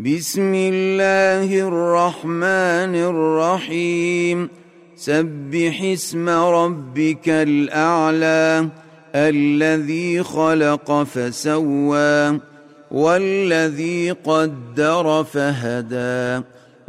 بسم الله الرحمن الرحيم سبح اسم ربك الأعلى الذي خلق فسوى والذي قدر فهدى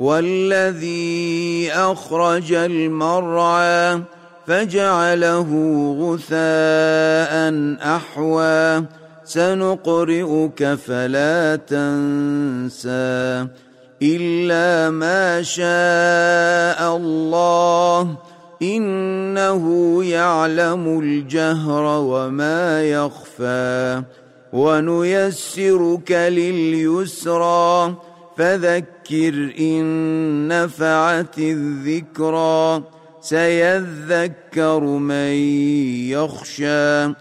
والذي أخرج المرعى فجعله غثاء أحوى سنقرئك فلا تنسى إلا ما شاء الله إنه يعلم الجهر وما يخفى ونيسرك لليسرى فذكر إن نفعت الذكرى سيذكر من يخشى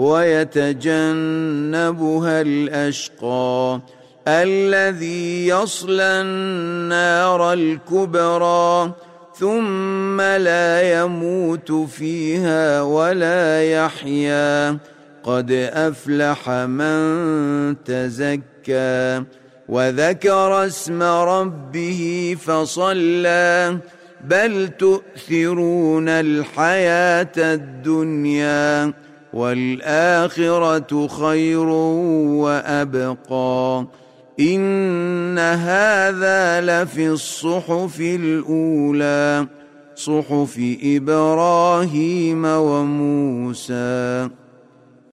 ويتجنبها الأشقى الذي يصلى النار الكبرى ثم لا يموت فيها ولا يحيا قد أفلح من تزكى وذكر اسم ربه فصلى بل تؤثرون الحياة الدنيا والآخرة خير وأبقى إن هذا لفي الصحف الأولى صحف إبراهيم وموسى.